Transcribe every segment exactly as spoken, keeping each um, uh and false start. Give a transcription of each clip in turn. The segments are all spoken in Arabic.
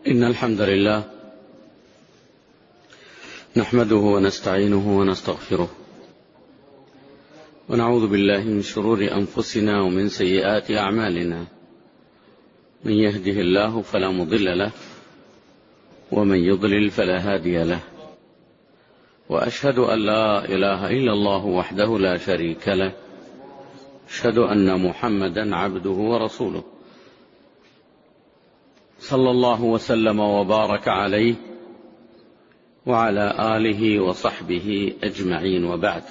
إن الحمد لله نحمده ونستعينه ونستغفره ونعوذ بالله من شرور أنفسنا ومن سيئات أعمالنا. من يهده الله فلا مضل له ومن يضلل فلا هادي له، وأشهد أن لا إله إلا الله وحده لا شريك له، أشهد أن محمدا عبده ورسوله صلى الله وسلم وبارك عليه وعلى آله وصحبه أجمعين، وبعد.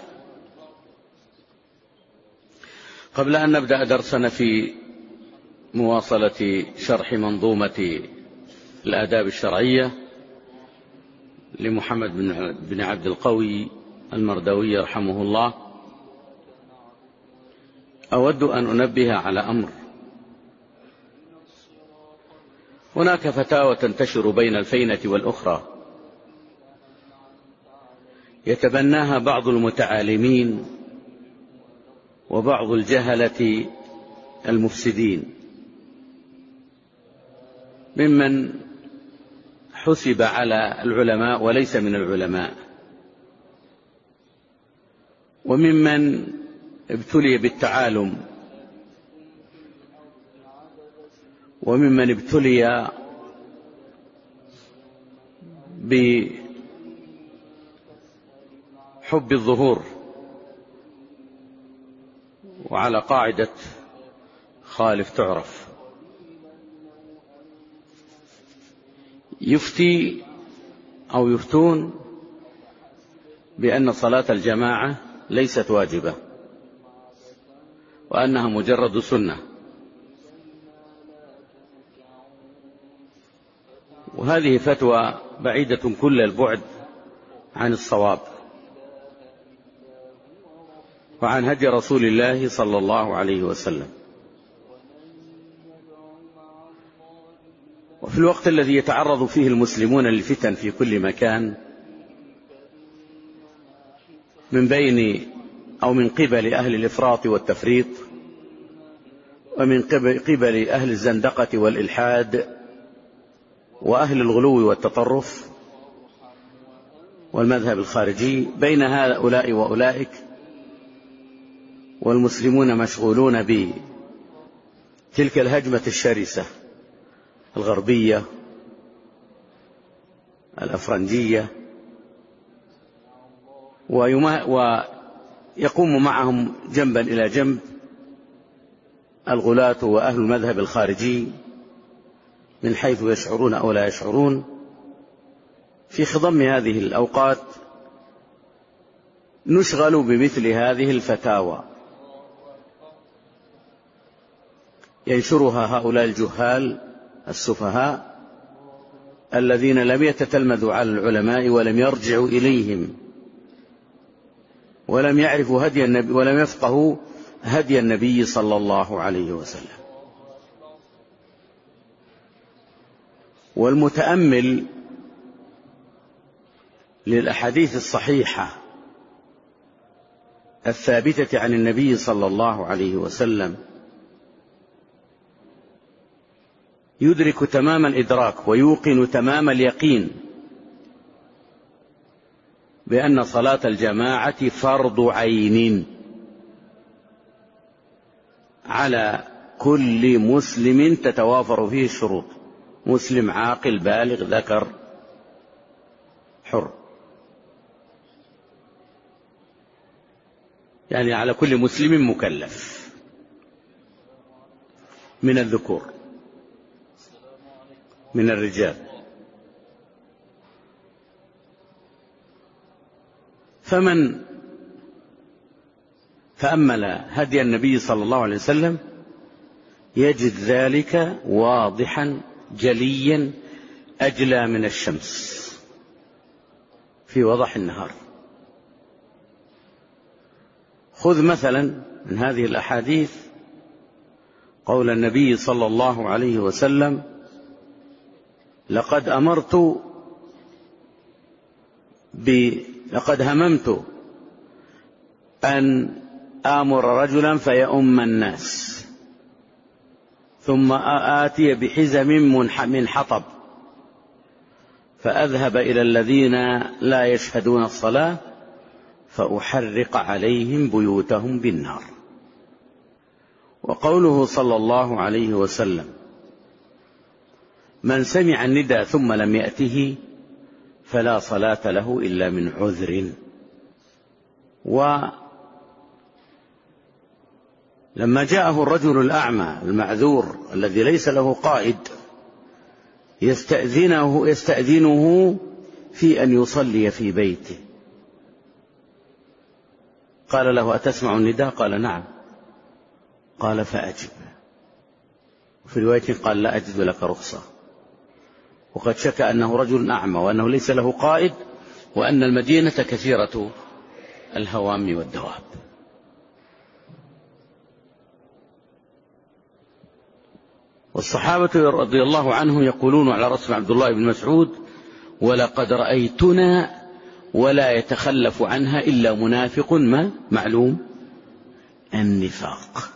قبل أن نبدأ درسنا في مواصلة شرح منظومة الآداب الشرعية لمحمد بن عبد القوي المرداوي رحمه الله، أود أن أنبه على أمر. هناك فتاوى تنتشر بين الفينة والأخرى يتبناها بعض المتعالمين وبعض الجهلة المفسدين ممن حسب على العلماء وليس من العلماء، وممن ابتلي بالتعالم، وممن ابتلي بحب الظهور، وعلى قاعدة خالف تعرف. يفتي أو يفتون بأن صلاة الجماعة ليست واجبة وأنها مجرد سنة، وهذه فتوى بعيدة كل البعد عن الصواب وعن هدي رسول الله صلى الله عليه وسلم. وفي الوقت الذي يتعرض فيه المسلمون للفتن في كل مكان من بين أو من قبل أهل الإفراط والتفريط، ومن قبل أهل الزندقة والإلحاد، وأهل الغلو والتطرف والمذهب الخارجي، بين هؤلاء وأولئك، والمسلمون مشغولون بتلك الهجمة الشرسة الغربية الأفرنجية، ويقوم معهم جنبا إلى جنب الغلاة وأهل المذهب الخارجي من حيث يشعرون أو لا يشعرون. في خضم هذه الأوقات نشغل بمثل هذه الفتاوى ينشرها هؤلاء الجهال السفهاء الذين لم يتتلمذوا على العلماء ولم يرجعوا إليهم ولم يعرفوا هدي النبي ولم يفقهوا هدي النبي صلى الله عليه وسلم. والمتأمل للأحاديث الصحيحة الثابتة عن النبي صلى الله عليه وسلم يدرك تمام الإدراك ويوقن تمام اليقين بأن صلاة الجماعة فرض عين على كل مسلم تتوافر فيه الشروط: مسلم عاقل بالغ ذكر حر، يعني على كل مسلم مكلف من الذكور من الرجال. فمن تأمل هدي النبي صلى الله عليه وسلم يجد ذلك واضحا جليا أجلى من الشمس في وضح النهار. خذ مثلا من هذه الأحاديث قول النبي صلى الله عليه وسلم: لقد أمرت ب لقد هممت أن آمر رجلا فيؤم الناس ثم آتي بحزم من حطب فأذهب إلى الذين لا يشهدون الصلاة فأحرق عليهم بيوتهم بالنار. وقوله صلى الله عليه وسلم: من سمع النداء ثم لم يأته فلا صلاة له إلا من عذر. ولما جاءه الرجل الأعمى المعذور الذي ليس له قائد يستأذنه, يستأذنه في أن يصلي في بيته، قال له: أتسمع النداء؟ قال: نعم. قال: فأجب. في رواية قال: لا أجد لك رخصة. وقد شكى أنه رجل أعمى وأنه ليس له قائد وأن المدينة كثيرة الهوام والدواب. والصحابة رضي الله عنهم يقولون على رسول عبد الله بن مسعود: ولقد رأيتنا ولا يتخلف عنها إلا منافق ما معلوم النفاق.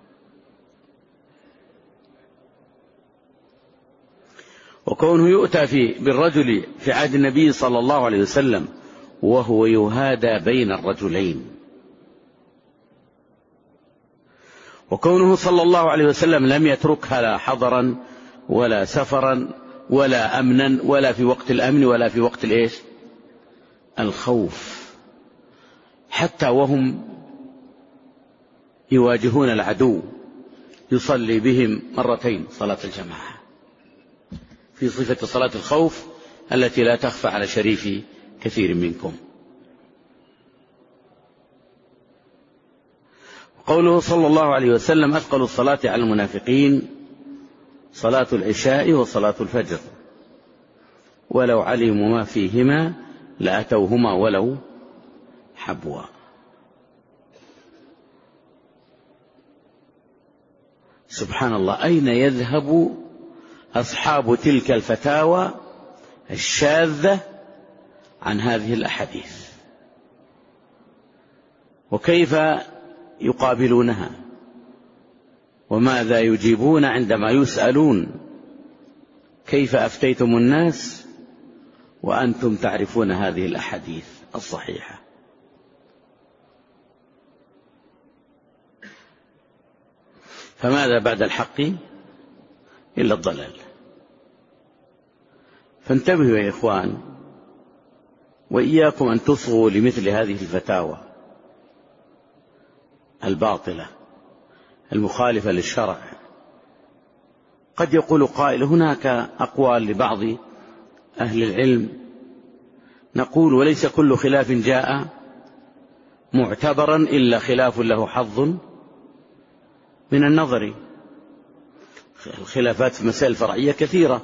وكونه يؤتى في بالرجل في عهد النبي صلى الله عليه وسلم وهو يهادى بين الرجلين، وكونه صلى الله عليه وسلم لم يتركها لا حضرا ولا سفرا ولا أمنا ولا في وقت الأمن ولا في وقت الإيش الخوف، حتى وهم يواجهون العدو يصلي بهم مرتين صلاة الجماعة في صفة صلاة الخوف التي لا تخفى على شريف كثير منكم. قوله صلى الله عليه وسلم: أثقل الصلاة على المنافقين صلاة العشاء وصلاة الفجر ولو علموا ما فيهما لأتوهما ولو حبوا. سبحان الله، أين يذهب أصحاب تلك الفتاوى الشاذة عن هذه الأحاديث؟ وكيف يقابلونها؟ وماذا يجيبون عندما يسألون: كيف أفتيتم الناس وأنتم تعرفون هذه الأحاديث الصحيحة؟ فماذا بعد الحق إلا الضلال؟ فانتبهوا يا إخوان، وإياكم أن تصغوا لمثل هذه الفتاوى الباطلة المخالفة للشرع. قد يقول قائل: هناك أقوال لبعض أهل العلم، نقول: وليس كل خلاف جاء معتبرا إلا خلاف له حظ من النظر. الخلافات في مسائل فرعية كثيرة،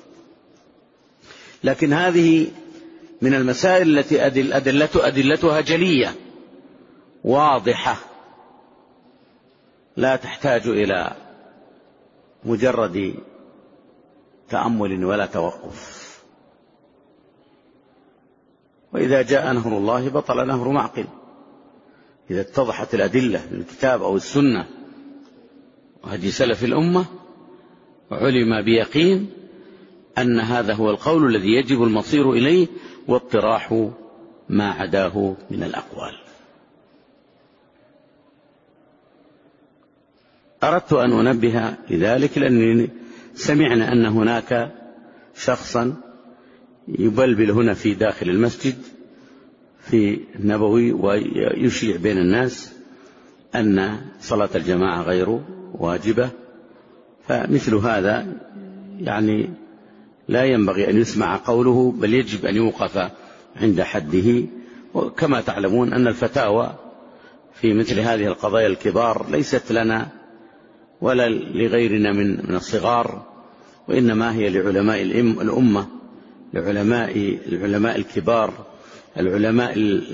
لكن هذه من المسائل التي أدل أدلته أدلتها جلية واضحة لا تحتاج إلى مجرد تأمل ولا توقف. وإذا جاء نهر الله بطل نهر معقل. إذا اتضحت الأدلة من الكتاب أو السنة وهدي سلف الأمة علم بيقين أن هذا هو القول الذي يجب المصير إليه واطراح ما عداه من الأقوال. أردت أن أنبه لذلك لأنني سمعنا أن هناك شخصا يبلبل هنا في داخل المسجد في النبوي ويشيع بين الناس أن صلاة الجماعة غير واجبة. فمثل هذا يعني لا ينبغي أن يسمع قوله، بل يجب أن يوقف عند حده. وكما تعلمون أن الفتاوى في مثل هذه القضايا الكبار ليست لنا ولا لغيرنا من الصغار، وإنما هي لعلماء الأمة، لعلماء العلماء الكبار، العلماء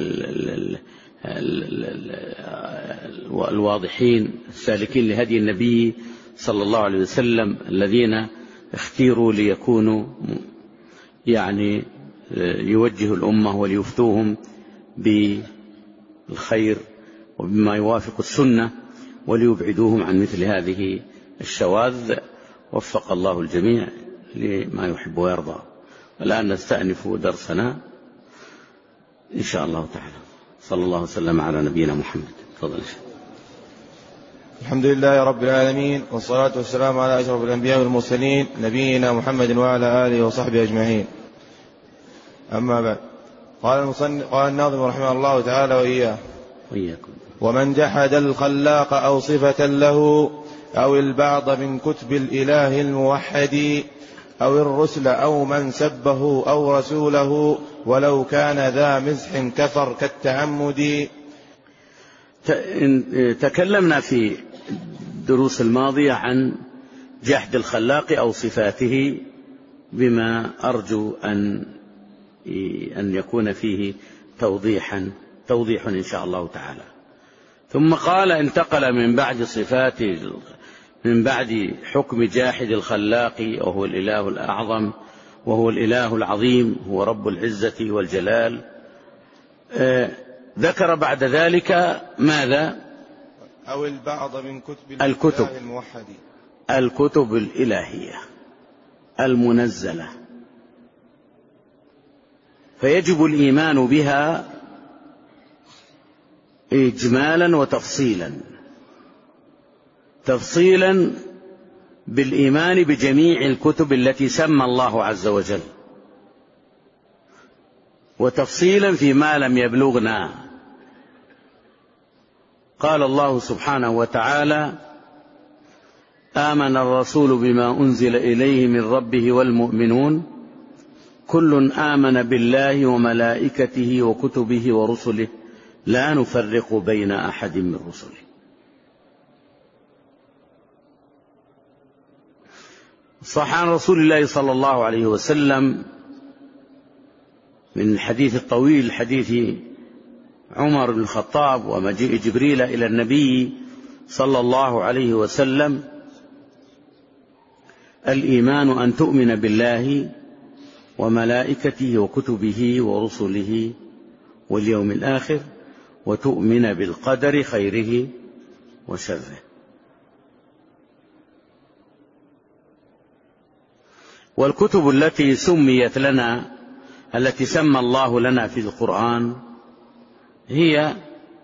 الواضحين السالكين لهدي النبي صلى الله عليه وسلم، الذين اختيروا ليكونوا يعني يوجهوا الأمة وليفتوهم بالخير وبما يوافق السنة وليبعدوهم عن مثل هذه الشواذ. وفق الله الجميع لما يحب ويرضى. الآن نستأنف درسنا إن شاء الله تعالى. صلى الله وسلم على نبينا محمد. تفضل. الحمد لله رب العالمين، والصلاة والسلام على أشرف الأنبياء والمرسلين نبينا محمد وعلى آله وصحبه أجمعين. أما بعد، قال المصنف قال الناظم رحمه الله تعالى وإياه وإياكم: ومن جحد الخلاق أو صفة له أو البعض من كتب الإله الموحد أو الرسل أو من سبه أو رسوله ولو كان ذا مزح كفر كالتعمد. تكلمنا في الدروس الماضية عن جحد الخلاق أو صفاته بما أرجو أن أن يكون فيه توضيحا توضيح إن شاء الله تعالى. ثم قال: انتقل من بعد صفات من بعد حكم جاحد الخلاق وهو الإله الأعظم وهو الإله العظيم، هو رب العزة والجلال. آه ذكر بعد ذلك ماذا؟ أو البعض من كتب الكتب الموحد، الكتب الإلهية المنزلة، فيجب الإيمان بها إجمالا وتفصيلا. تفصيلا بالإيمان بجميع الكتب التي سمى الله عز وجل، وتفصيلا فيما لم يبلغنا. قال الله سبحانه وتعالى: آمن الرسول بما أنزل إليه من ربه والمؤمنون كل آمن بالله وملائكته وكتبه ورسله لا نفرق بين أحد من رسله. صح عن رسول الله صلى الله عليه وسلم من الحديث الطويل، حديث عمر بن الخطاب ومجيء جبريل إلى النبي صلى الله عليه وسلم: الإيمان أن تؤمن بالله وملائكته وكتبه ورسله واليوم الآخر وتؤمن بالقدر خيره وشره. والكتب التي سميت لنا التي سمى الله لنا في القرآن هي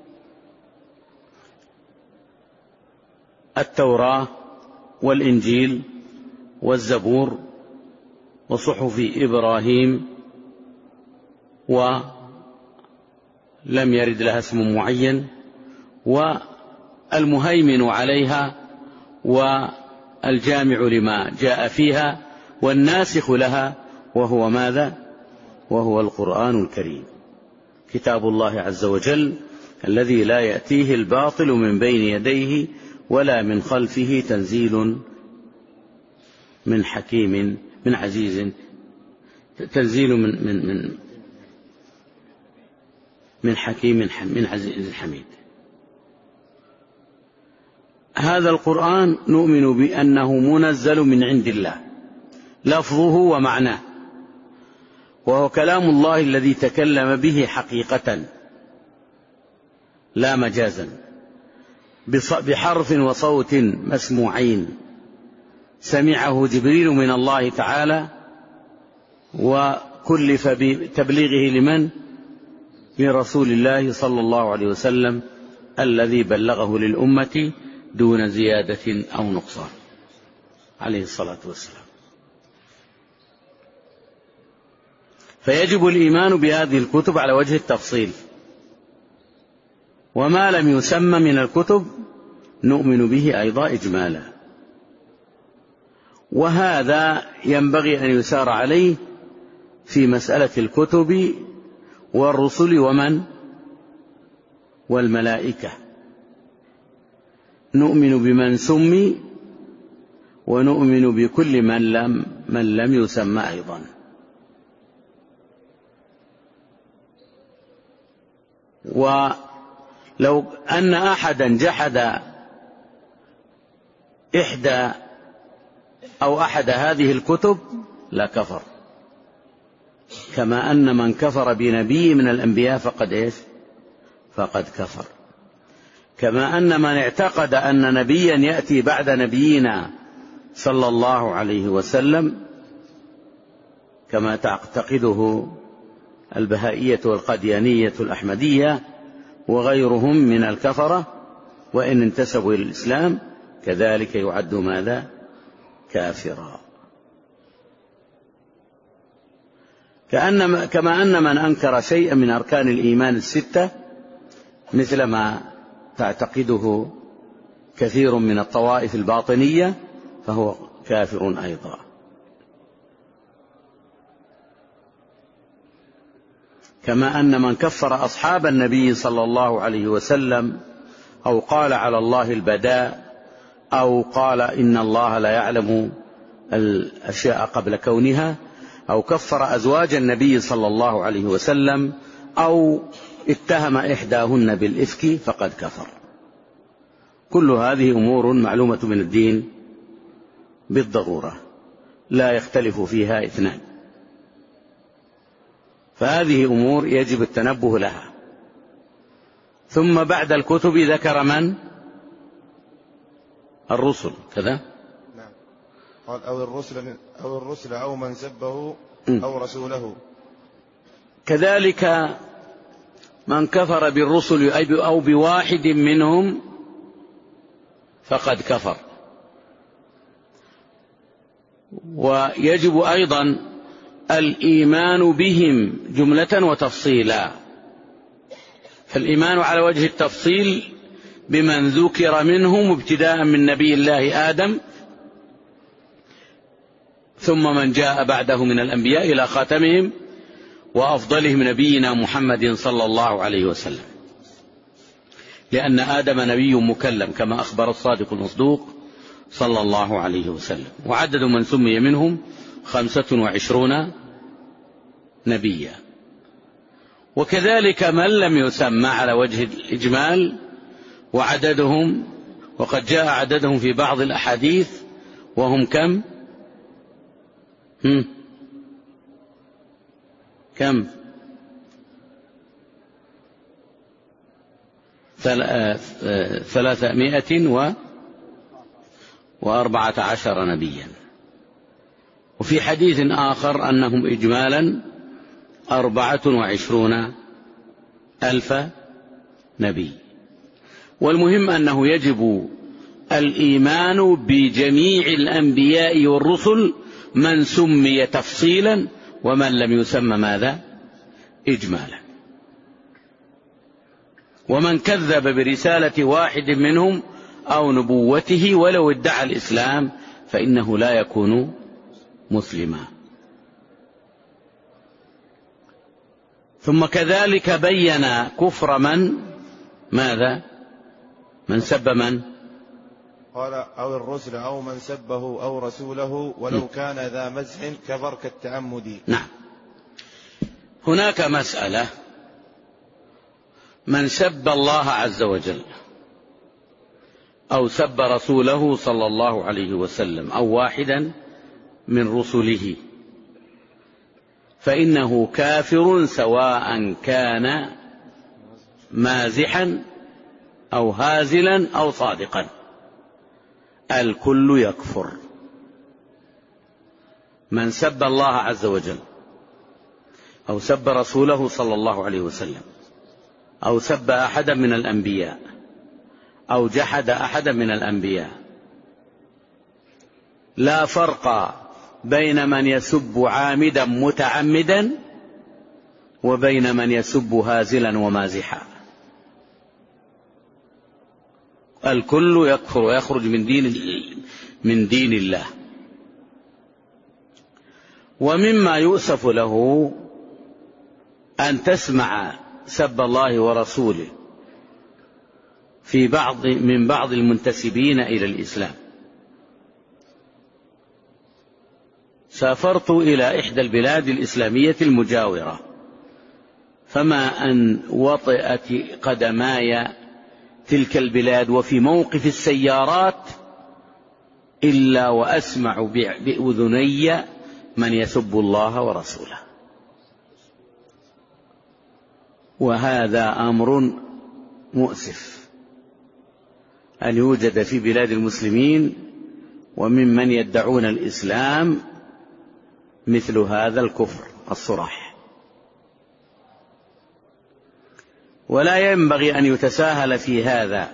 التوراة والإنجيل والزبور وصحف إبراهيم، ولم يرد لها اسم معين، والمهيمن عليها والجامع لما جاء فيها والناسخ لها، وهو ماذا؟ وهو القرآن الكريم، كتاب الله عز وجل الذي لا يأتيه الباطل من بين يديه ولا من خلفه، تنزيل من حكيم من عزيز تنزيل من من من من حكيم من عزيز حميد. هذا القرآن نؤمن بأنه منزل من عند الله لفظه ومعناه، وهو كلام الله الذي تكلم به حقيقة لا مجازا، بحرف وصوت مسموعين سمعه جبريل من الله تعالى، وكلف بتبليغه لمن؟ لرسول الله صلى الله عليه وسلم الذي بلغه للأمة دون زيادة أو نقصان عليه الصلاة والسلام. فيجب الإيمان بهذه الكتب على وجه التفصيل، وما لم يسمى من الكتب نؤمن به أيضا إجمالا. وهذا ينبغي أن يسار عليه في مسألة الكتب والرسل ومن والملائكة. نؤمن بمن سمي ونؤمن بكل من لم من لم يسمى أيضا. ولو أن أحدا جحد إحدى أو أحد هذه الكتب لكفر، كما أن من كفر بنبي من الأنبياء فقد إيش؟ فقد كفر. كما أن من اعتقد أن نبيا يأتي بعد نبينا صلى الله عليه وسلم كما تعتقده البهائية والقديانية الأحمدية وغيرهم من الكفرة، وإن انتسبوا إلى الإسلام كذلك يعد ماذا؟ كافرا. كأن كما أن من أنكر شيئا من أركان الإيمان الستة مثل ما تعتقده كثير من الطوائف الباطنية فهو كافر أيضا. كما أن من كفر أصحاب النبي صلى الله عليه وسلم أو قال على الله البداء أو قال إن الله لا يعلم الأشياء قبل كونها أو كفر أزواج النبي صلى الله عليه وسلم أو اتهم إحداهن بالإفك فقد كفر. كل هذه أمور معلومة من الدين بالضرورة لا يختلف فيها اثنان، فهذه أمور يجب التنبه لها. ثم بعد الكتب ذكر من؟ الرسل كذا. نعم. قال أو الرسل أو الرسل أو من سبه أو رسوله. كذلك من كفر بالرسل أو بواحد منهم فقد كفر. ويجب أيضا الإيمان بهم جملة وتفصيلا. فالإيمان على وجه التفصيل بمن ذكر منهم ابتداء من نبي الله آدم ثم من جاء بعده من الأنبياء إلى خاتمهم وأفضلهم نبينا محمد صلى الله عليه وسلم، لأن آدم نبي مكلم كما أخبر الصادق المصدوق صلى الله عليه وسلم. وعدد من سمي منهم خمسة وعشرون نبيا. وكذلك من لم يسمى على وجه الإجمال وعددهم، وقد جاء عددهم في بعض الأحاديث وهم كم؟ هم؟ كم؟ ثلاثمائة وأربعة عشر نبيا. وفي حديث آخر أنهم إجمالا أربعة وعشرون ألف نبي. والمهم أنه يجب الإيمان بجميع الأنبياء والرسل من سمي تفصيلا ومن لم يسمى ماذا؟ إجمالا. ومن كذب برسالة واحد منهم أو نبوته ولو ادعى الإسلام فإنه لا يكون مسلما. ثم كذلك بين كفر من ماذا؟ من سب من؟ قال أو الرسل أو من سبه أو رسوله ولو كان ذا مزح كفر كالتعمد. نعم. هناك مسألة: من سب الله عز وجل أو سب رسوله صلى الله عليه وسلم أو واحدا من رسله فإنه كافر سواء كان مازحا أو هازلا أو صادقا، الكل يكفر. من سب الله عز وجل أو سب رسوله صلى الله عليه وسلم أو سب أحدا من الأنبياء أو جحد أحدا من الأنبياء، لا فرق بين من يسب عامدا متعمدا وبين من يسب هازلا ومازحا، الكل يكفر ويخرج من دين من دين الله. ومما يؤسف له أن تسمع سب الله ورسوله في بعض من بعض المنتسبين إلى الإسلام. سافرت إلى إحدى البلاد الإسلامية المجاورة، فما أن وطئت قدماي تلك البلاد وفي موقف السيارات إلا وأسمع بأذني من يسب الله ورسوله. وهذا أمر مؤسف أن يوجد في بلاد المسلمين وممن يدعون الإسلام مثل هذا الكفر الصراح. ولا ينبغي أن يتساهل في هذا،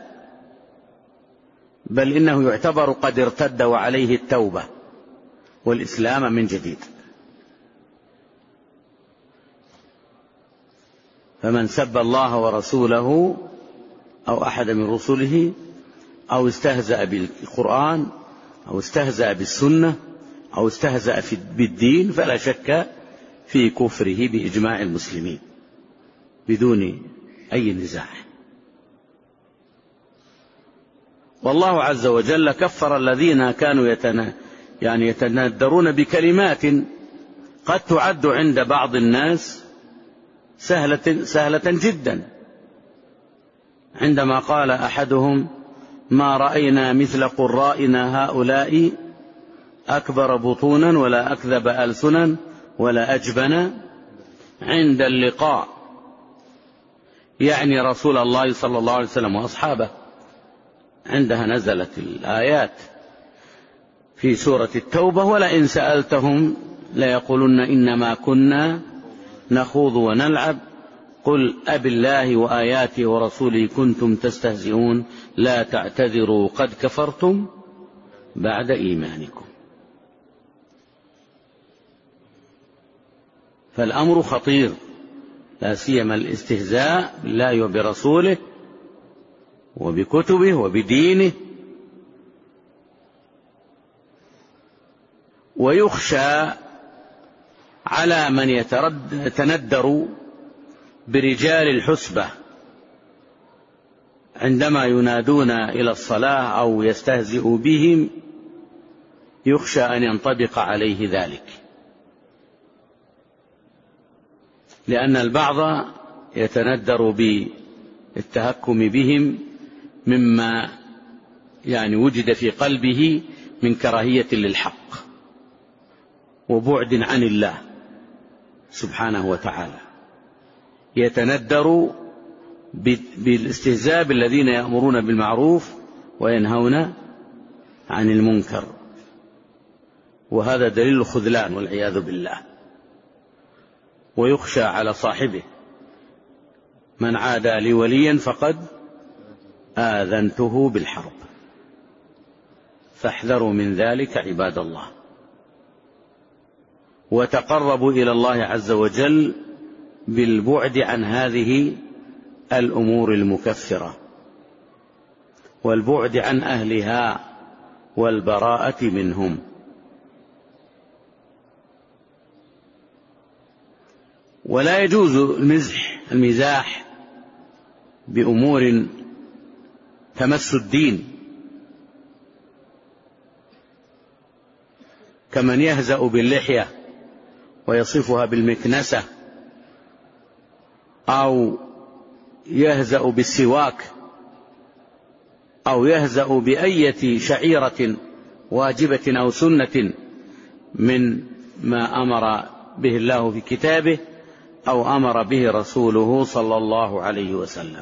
بل إنه يعتبر قد ارتد وعليه التوبة والإسلام من جديد. فمن سب الله ورسوله أو أحد من رسله أو استهزأ بالقرآن أو استهزأ بالسنة أو استهزأ بالدين فلا شك في كفره بإجماع المسلمين بدون أي نزاع. والله عز وجل كفر الذين كانوا يتنا يعني يتندرون بكلمات قد تعد عند بعض الناس سهلة, سهلة جدا، عندما قال أحدهم: ما رأينا مثل قرائنا هؤلاء أكبر بطونا ولا أكذب ألسنا ولا أجبن عند اللقاء، يعني رسول الله صلى الله عليه وسلم وأصحابه. عندها نزلت الآيات في سورة التوبة: ولئن سألتهم ليقولن إنما كنا نخوض ونلعب قل أبالله وآياته ورسوله كنتم تستهزئون لا تعتذروا قد كفرتم بعد إيمانكم. فالأمر خطير، لا سيما الاستهزاء بالله وبرسوله وبكتبه وبدينه. ويخشى على من يتندر برجال الحسبة عندما ينادون إلى الصلاة أو يستهزئ بهم، يخشى أن ينطبق عليه ذلك، لأن البعض يتندر بالتهكم بهم مما يعني وجد في قلبه من كراهية للحق وبعد عن الله سبحانه وتعالى، يتندر بالاستهزاء بالذين يأمرون بالمعروف وينهون عن المنكر، وهذا دليل الخذلان والعياذ بالله. ويخشى على صاحبه: من عادى لي وليا فقد آذنته بالحرب. فاحذروا من ذلك عباد الله، وتقربوا إلى الله عز وجل بالبعد عن هذه الأمور المكفرة والبعد عن أهلها والبراءة منهم. ولا يجوز المزح المزاح بأمور تمس الدين، كمن يهزأ باللحية ويصفها بالمكنسة، أو يهزأ بالسواك، أو يهزأ بأية شعيرة واجبة أو سنة من ما أمر به الله في كتابه أو أمر به رسوله صلى الله عليه وسلم.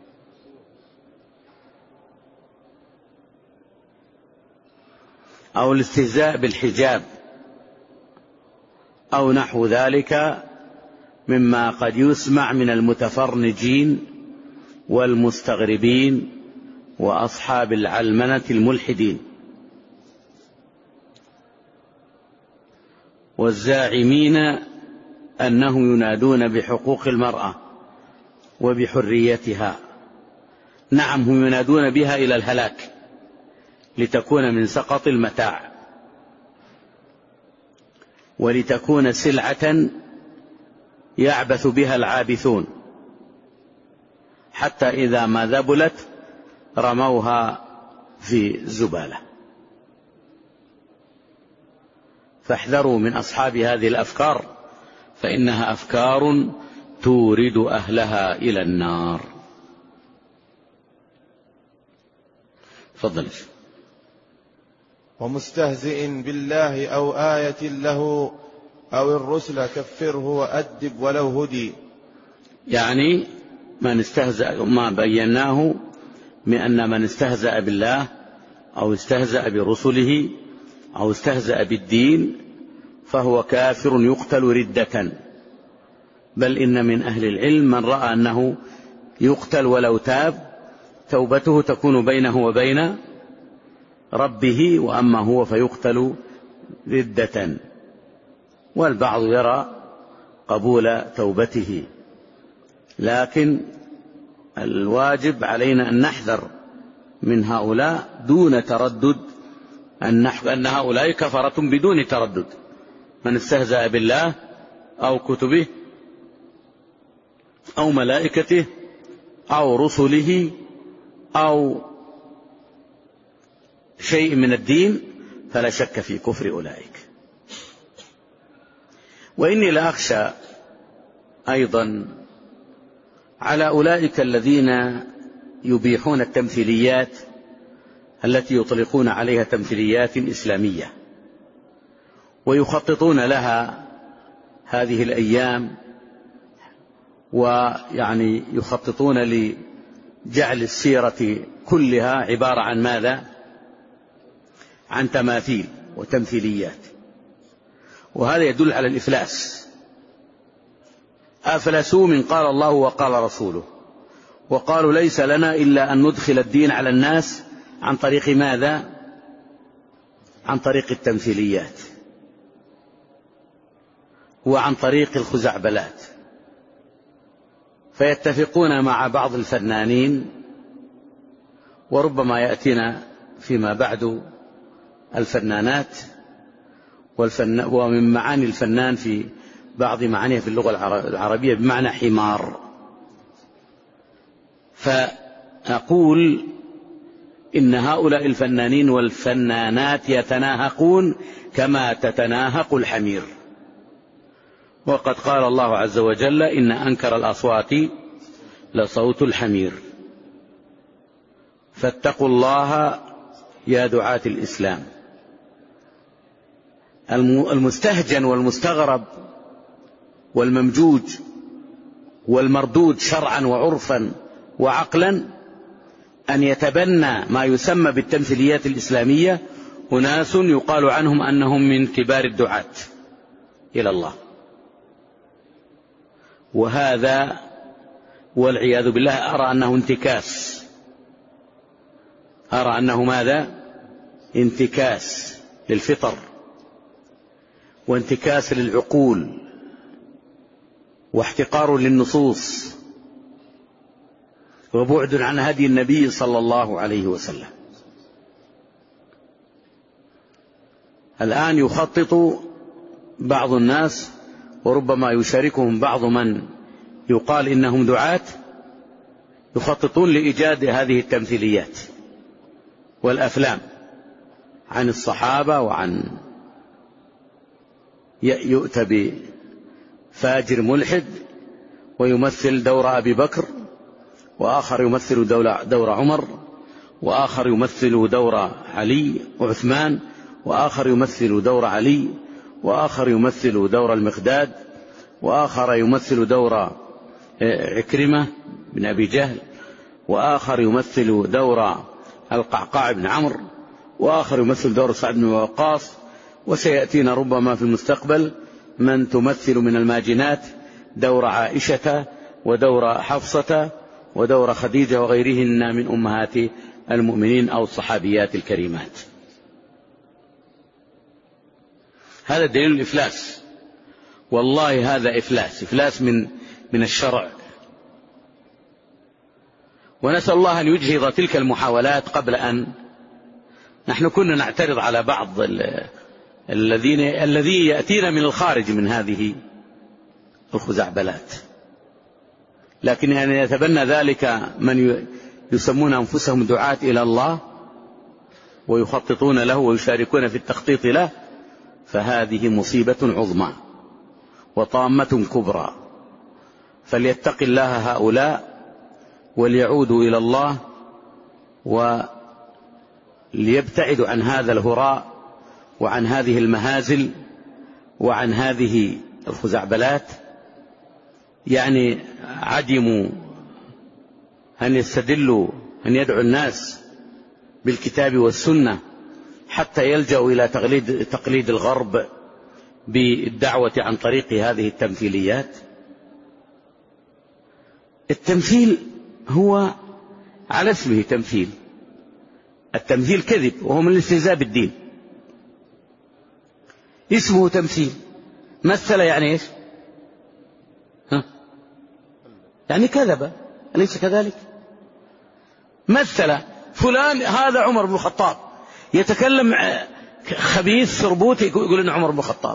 أو الاستهزاء بالحجاب أو نحو ذلك مما قد يسمع من المتفرنجين والمستغربين وأصحاب العلمنة الملحدين والزاعمين أنه ينادون بحقوق المرأة وبحريتها. نعم، هم ينادون بها إلى الهلاك لتكون من سقط المتاع ولتكون سلعة يعبث بها العابثون، حتى إذا ما ذبلت رموها في الزبالة. فاحذروا من أصحاب هذه الأفكار، فإنها أفكار تورد أهلها إلى النار. فضل. ومستهزئ بالله أو آية له أو الرسل كفره وأدب ولو هدي. يعني من استهزأ، ما بيناه من أن من استهزأ بالله أو استهزأ برسله أو استهزأ بالدين فهو كافر يقتل ردة، بل إن من أهل العلم من رأى أنه يقتل ولو تاب توبته تكون بينه وبين ربه، وأما هو فيقتل ردة. والبعض يرى قبول توبته، لكن الواجب علينا أن نحذر من هؤلاء دون تردد، أن هؤلاء كفرة بدون تردد، من استهزأ بالله أو كتبه أو ملائكته أو رسله أو شيء من الدين فلا شك في كفر أولئك. وإني لأخشى أيضا على أولئك الذين يبيحون التمثيليات التي يطلقون عليها تمثيليات إسلامية، ويخططون لها هذه الأيام، ويعني يخططون لجعل السيرة كلها عبارة عن ماذا؟ عن تماثيل وتمثيليات، وهذا يدل على الإفلاس. أفلسوا من قال الله وقال رسوله، وقالوا ليس لنا إلا أن ندخل الدين على الناس عن طريق ماذا؟ عن طريق التمثيليات وعن طريق الخزعبلات. فيتفقون مع بعض الفنانين، وربما يأتينا فيما بعد الفنانات، والفن ومن معاني الفنان في بعض معانيها في اللغة العربية بمعنى حمار. فأقول إن هؤلاء الفنانين والفنانات يتناهقون كما تتناهق الحمير، وقد قال الله عز وجل إن أنكر الأصوات لصوت الحمير. فاتقوا الله يا دعاة الإسلام. المستهجن والمستغرب والممجوج والمردود شرعا وعرفا وعقلا أن يتبنى ما يسمى بالتمثيليات الإسلامية أناس يقال عنهم أنهم من كبار الدعاة إلى الله، وهذا والعياذ بالله أرى أنه انتكاس، أرى أنه ماذا؟ انتكاس للفطر وانتكاس للعقول واحتقار للنصوص وبعد عن هدي النبي صلى الله عليه وسلم. الآن يخطط بعض الناس، وربما يشاركهم بعض من يقال إنهم دعاة، يخططون لإيجاد هذه التمثيليات والأفلام عن الصحابة، وعن يؤتى بفاجر ملحد ويمثل دور أبي بكر، وآخر يمثل دور عمر، وآخر يمثل دور علي وعثمان، وآخر يمثل دور علي، وآخر يمثل دور المقداد، وآخر يمثل دور عكرمة بن أبي جهل، وآخر يمثل دور القعقاع بن عمرو، وآخر يمثل دور سعد بن وقاص. وسيأتينا ربما في المستقبل من تمثل من الماجنات دور عائشة ودور حفصة ودور خديجة وغيرهن من أمهات المؤمنين أو الصحابيات الكريمات. هذا دليل الإفلاس، والله هذا إفلاس، إفلاس من من الشرع. ونسأل الله أن يجهض تلك المحاولات قبل أن نحن كنا نعترض على بعض الذين الذي يأتينا من الخارج من هذه الخزعبلات، لكن أن يتبنى ذلك من يسمون أنفسهم دعاة إلى الله ويخططون له ويشاركون في التخطيط له، فهذه مصيبة عظمى وطامة كبرى. فليتق الله هؤلاء وليعودوا إلى الله وليبتعدوا عن هذا الهراء وعن هذه المهازل وعن هذه الخزعبلات. يعني عدموا أن يستدلوا، أن يدعوا الناس بالكتاب والسنة حتى يلجأوا إلى تقليد, تقليد الغرب بالدعوة عن طريق هذه التمثيليات؟ التمثيل هو على اسمه تمثيل، التمثيل كذب وهو من الاستهزاء بالدين، اسمه تمثيل. مثل يعني ايش؟ ها؟ يعني كذب، أليس كذلك؟ مثل فلان، هذا عمر بن الخطاب، يتكلم خبيث سربوت يقول إنه عمر بن الخطاب.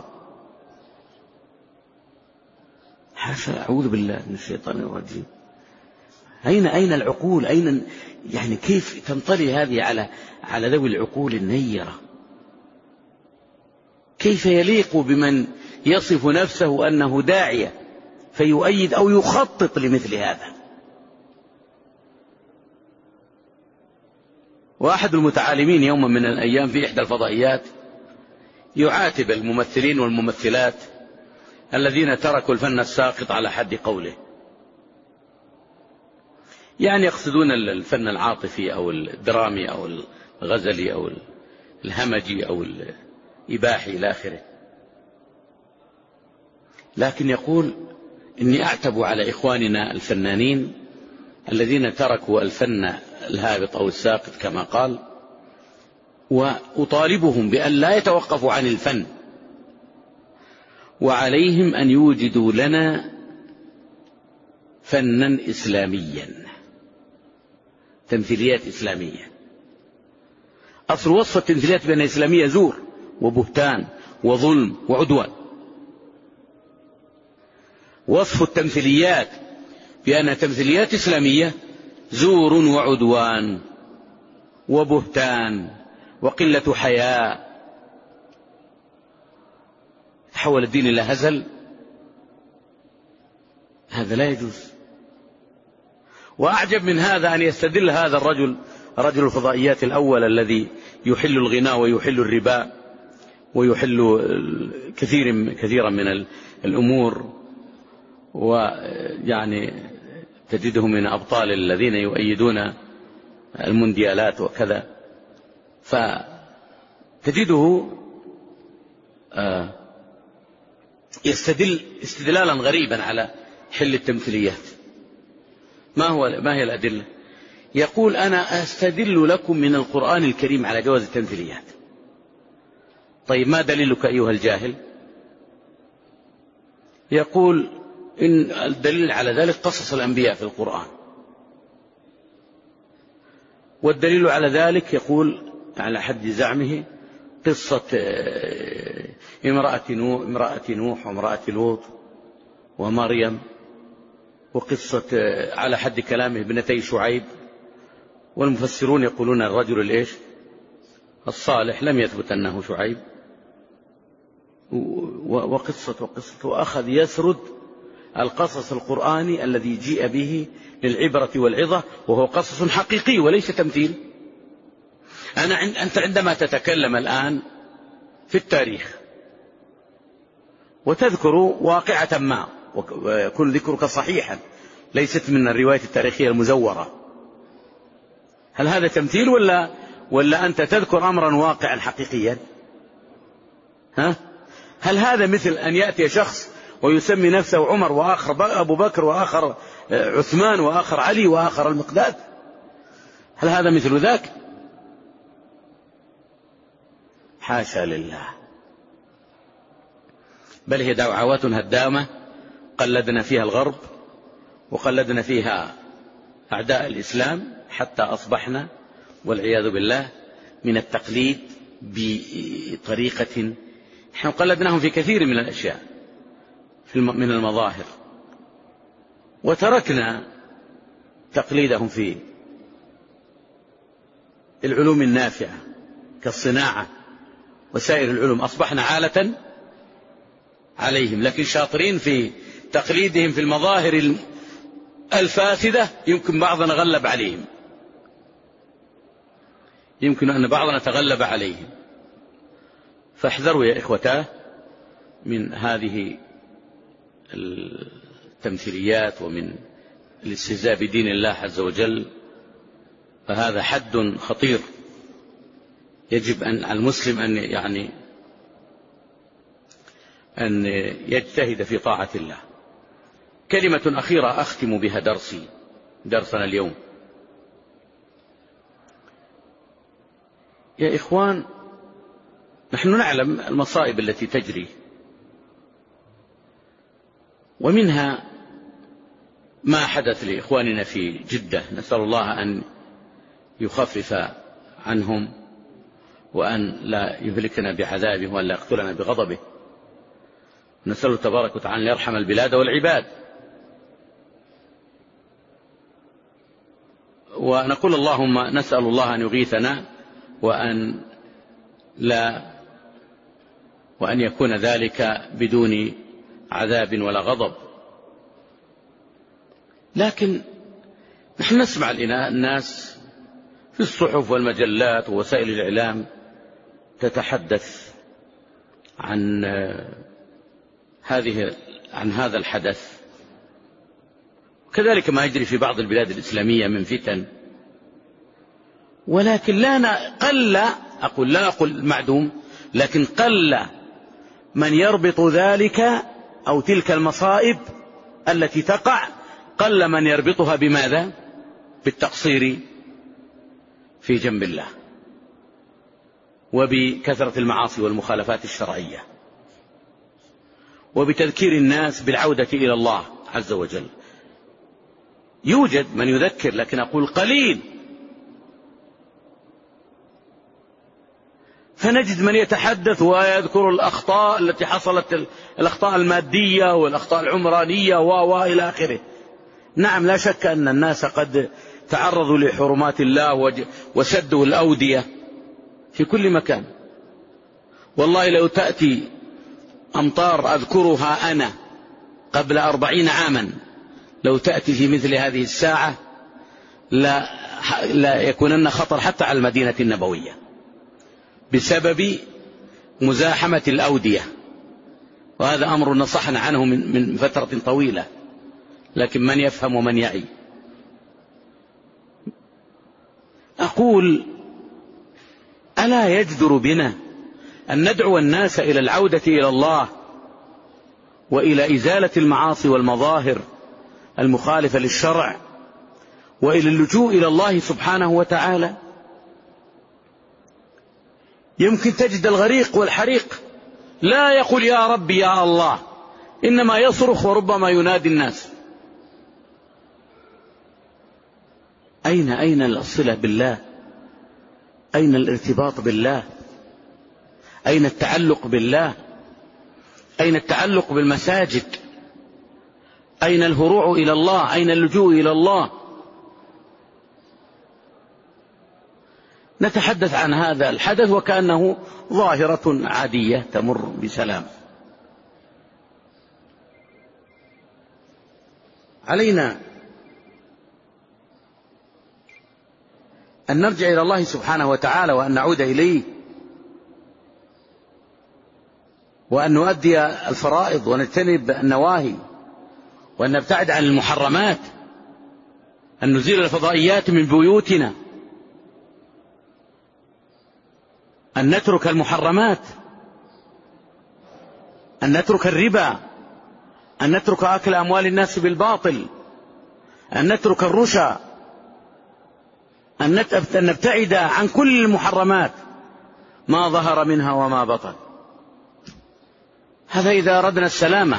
حاشا، أعوذ بالله من الشيطان الرجيم. أين أين العقول؟ أين يعني كيف تنطلي هذه على على ذوي العقول النيرة؟ كيف يليق بمن يصف نفسه أنه داعية فيؤيد أو يخطط لمثل هذا؟ واحد المتعالمين يوما من الأيام في إحدى الفضائيات يعاتب الممثلين والممثلات الذين تركوا الفن الساقط على حد قوله، يعني يقصدون الفن العاطفي أو الدرامي أو الغزلي أو الهمجي أو الإباحي إلى آخره. لكن يقول إني أعتب على إخواننا الفنانين الذين تركوا الفن الهابط أو الساقط كما قال، وأطالبهم بأن لا يتوقفوا عن الفن، وعليهم أن يوجدوا لنا فنا إسلاميا، تمثيليات إسلامية. أصل وصف التمثيليات بأنها إسلامية زور وبهتان وظلم وعدوان. وصف التمثيليات بأنها تمثيليات إسلامية زور وعدوان وبهتان وقلة حياء، تحول الدين إلى هزل، هذا لا يجوز. وأعجب من هذا أن يستدل هذا الرجل، رجل الفضائيات الأول الذي يحل الغناء ويحل الربا ويحل كثير كثيرا من الأمور، ويعني تجده من أبطال الذين يؤيدون المونديالات وكذا، فتجده يستدل استدلالا غريبا على حل التمثيليات. ما هو ما هي الأدلة؟ يقول أنا أستدل لكم من القرآن الكريم على جواز التمثيليات. طيب ما دليلك أيها الجاهل؟ يقول إن الدليل على ذلك قصص الأنبياء في القرآن، والدليل على ذلك يقول على حد زعمه قصة امرأة نوح, امرأة نوح وامرأة لوط ومريم، وقصة على حد كلامه ابنتي شعيب، والمفسرون يقولون الرجل الإيش الصالح لم يثبت أنه شعيب، وقصة وقصة وأخذ يسرد القصص القرآني الذي جيء به للعبرة والعظة، وهو قصص حقيقي وليس تمثيل. أنا عند أنت عندما تتكلم الآن في التاريخ وتذكر واقعة ما ويكون ذكرك صحيحا ليست من الرواية التاريخية المزورة، هل هذا تمثيل ولا ولا أنت تذكر أمرا واقعا حقيقيا؟ ها؟ هل هذا مثل أن يأتي شخص ويسمي نفسه عمر وآخر أبو بكر وآخر عثمان وآخر علي وآخر المقداد؟ هل هذا مثل ذاك؟ حاشا لله، بل هي دعوات هدامة قلدنا فيها الغرب وقلدنا فيها أعداء الإسلام حتى أصبحنا والعياذ بالله من التقليد بطريقة نحن قلدناهم في كثير من الأشياء من المظاهر، وتركنا تقليدهم في العلوم النافعة كالصناعة وسائر العلوم، أصبحنا عالة عليهم، لكن شاطرين في تقليدهم في المظاهر الفاسدة. يمكن بعضنا غلب عليهم، يمكن أن بعضنا تغلب عليهم. فاحذروا يا إخوتاه من هذه التمثيليات ومن الاستهزاء بدين الله عز وجل، فهذا حد خطير يجب أن المسلم أن يعني أن يجتهد في طاعة الله. كلمة أخيرة أختم بها درسي درسنا اليوم. يا إخوان، نحن نعلم المصائب التي تجري، ومنها ما حدث لإخواننا في جدة، نسأل الله أن يخفف عنهم وأن لا يهلكنا بعذابه وأن لا يقتلنا بغضبه. نسأل تبارك وتعالى أن يرحم البلاد والعباد. ونقول اللهم نسأل الله أن يغيثنا وأن لا وأن يكون ذلك بدون عذاب ولا غضب. لكن نحن نسمع الناس في الصحف والمجلات ووسائل الإعلام تتحدث عن هذه عن هذا الحدث، وكذلك ما يجري في بعض البلاد الإسلامية من فتن. ولكن لا قل أقول لا أقول معدوم، لكن قل من يربط ذلك أو تلك المصائب التي تقع، قل من يربطها بماذا؟ بالتقصير في جنب الله وبكثرة المعاصي والمخالفات الشرعية وبتذكير الناس بالعودة إلى الله عز وجل. يوجد من يذكر، لكن أقول قليل. فنجد من يتحدث ويذكر الأخطاء التي حصلت، الأخطاء المادية والأخطاء العمرانية وإلى آخره. نعم، لا شك أن الناس قد تعرضوا لحرمات الله وسدوا الأودية في كل مكان. والله لو تأتي أمطار أذكرها أنا قبل أربعين عاما، لو تأتي في مثل هذه الساعة لا, لا يكونن خطر حتى على المدينة النبوية بسبب مزاحمة الأودية. وهذا أمر نصحنا عنه من, من فترة طويلة، لكن من يفهم ومن يعي. أقول ألا يجدر بنا أن ندعو الناس إلى العودة إلى الله وإلى إزالة المعاصي والمظاهر المخالفة للشرع وإلى اللجوء إلى الله سبحانه وتعالى. يمكن تجد الغريق والحريق لا يقول يا ربي يا الله، إنما يصرخ وربما ينادي الناس. أين أين الصلة بالله؟ أين الارتباط بالله؟ أين التعلق بالله؟ أين التعلق بالمساجد؟ أين الهروع إلى الله؟ أين اللجوء إلى الله؟ نتحدث عن هذا الحدث وكأنه ظاهرة عادية تمر بسلام. علينا أن نرجع إلى الله سبحانه وتعالى وأن نعود إليه وأن نؤدي الفرائض ونجتنب النواهي وأن نبتعد عن المحرمات، أن نزيل الفضائيات من بيوتنا، أن نترك المحرمات، أن نترك الربا، أن نترك أكل أموال الناس بالباطل، أن نترك الرشا، أن نبتعد عن كل المحرمات ما ظهر منها وما بطن. هذا إذا أردنا السلامة.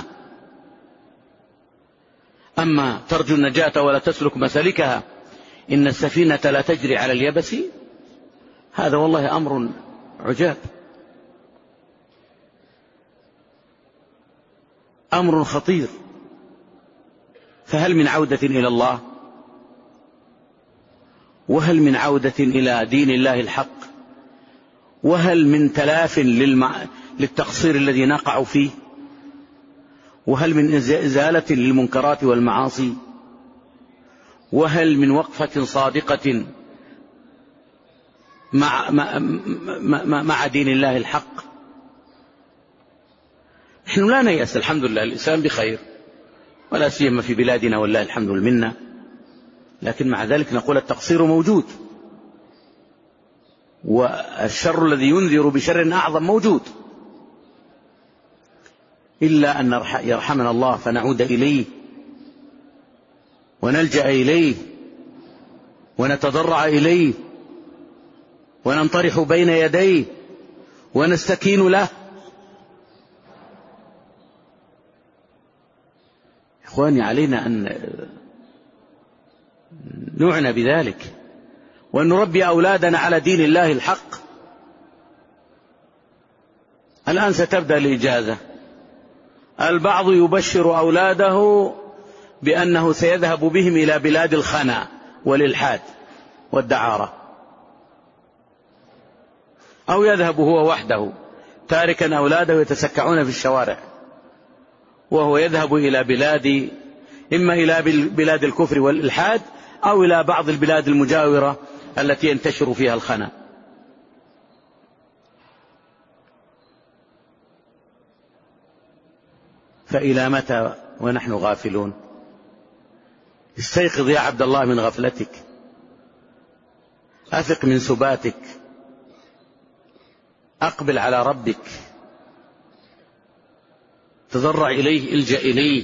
أما ترجو النجاة ولا تسلك مسالكها، إن السفينة لا تجري على اليبس، هذا والله أمر عجاب، أمر خطير. فهل من عودة إلى الله؟ وهل من عودة إلى دين الله الحق؟ وهل من تلاف للمع... للتقصير الذي نقع فيه؟ وهل من إزالة للمنكرات والمعاصي؟ وهل من وقفة صادقة مع, مع... مع... مع دين الله الحق؟ نحن لا نيأس، الحمد لله الإسلام بخير، ولا سيما في بلادنا والله الحمد والمنة. لكن مع ذلك نقول التقصير موجود، والشر الذي ينذر بشر أعظم موجود. إلا أن يرحمنا الله فنعود إليه ونلجأ إليه ونتضرع إليه وننطرح بين يديه ونستكين له. إخواني، علينا أن نعنى بذلك وأن نربي أولادنا على دين الله الحق. الآن ستبدأ الإجازة، البعض يبشر أولاده بأنه سيذهب بهم إلى بلاد الخنا والإلحاد والدعارة، أو يذهب هو وحده تاركا أولاده يتسكعون في الشوارع، وهو يذهب إلى بلاد، إما إلى بلاد الكفر والإلحاد أو إلى بعض البلاد المجاورة التي ينتشر فيها الخنا. فإلى متى ونحن غافلون؟ استيقظ يا عبد الله من غفلتك، أثق من سباتك، أقبل على ربك، تضرع إليه، الجأ إليه،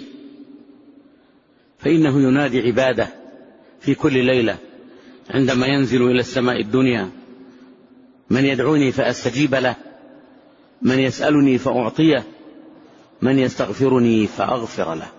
فإنه ينادي عباده في كل ليلة عندما ينزل إلى السماء الدنيا: من يدعوني فأستجيب له، من يسألني فأعطيه، من يستغفرني فأغفر له.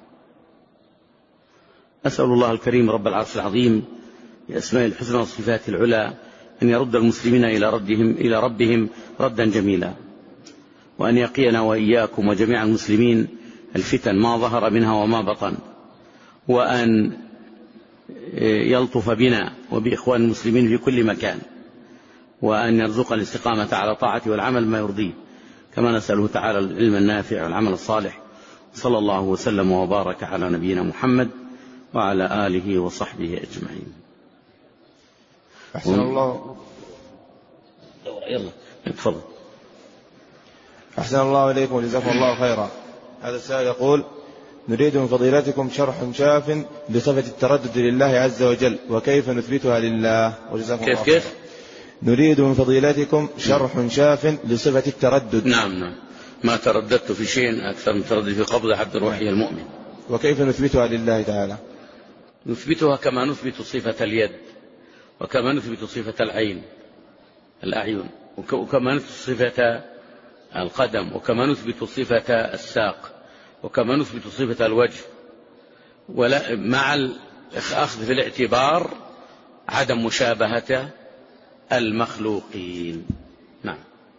أسأل الله الكريم رب العرش العظيم بأسماء الحسنى وصفاته العلى أن يرد المسلمين إلى ردهم إلى ربهم ردا جميلا، وأن يقينا وإياكم وجميع المسلمين الفتن ما ظهر منها وما بطن، وأن يلطف بنا وبإخوان المسلمين في كل مكان، وأن يرزق الاستقامة على طاعته والعمل ما يرضيه، كما نسأله تعالى العلم النافع والعمل الصالح. صلى الله وسلم وبارك على نبينا محمد وعلى آله وصحبه أجمعين. أحسن الله يلا اتفضل. أحسن الله إليكم وجزاكم الله خيرا. هذا السائل يقول: نريد من فضيلتكم شرح شاف لصفة التردد لله عز وجل، وكيف نثبتها لله، وجزاكم كيف الله كيف خيرا. نريد من فضيلتكم شرح شاف لصفة التردد. نعم نعم، ما ترددت في شيء أكثر من تردد في قبض عبد الروحي المؤمن. وكيف نثبتها لله تعالى؟ نثبتها كما نثبت صفة اليد، وكما نثبت صفة العين الأعين، وكما نثبت صفة القدم، وكما نثبت صفة الساق، وكما نثبت صفة الوجه، ولا مع الأخذ في الاعتبار عدم مشابهة المخلوقين. نعم،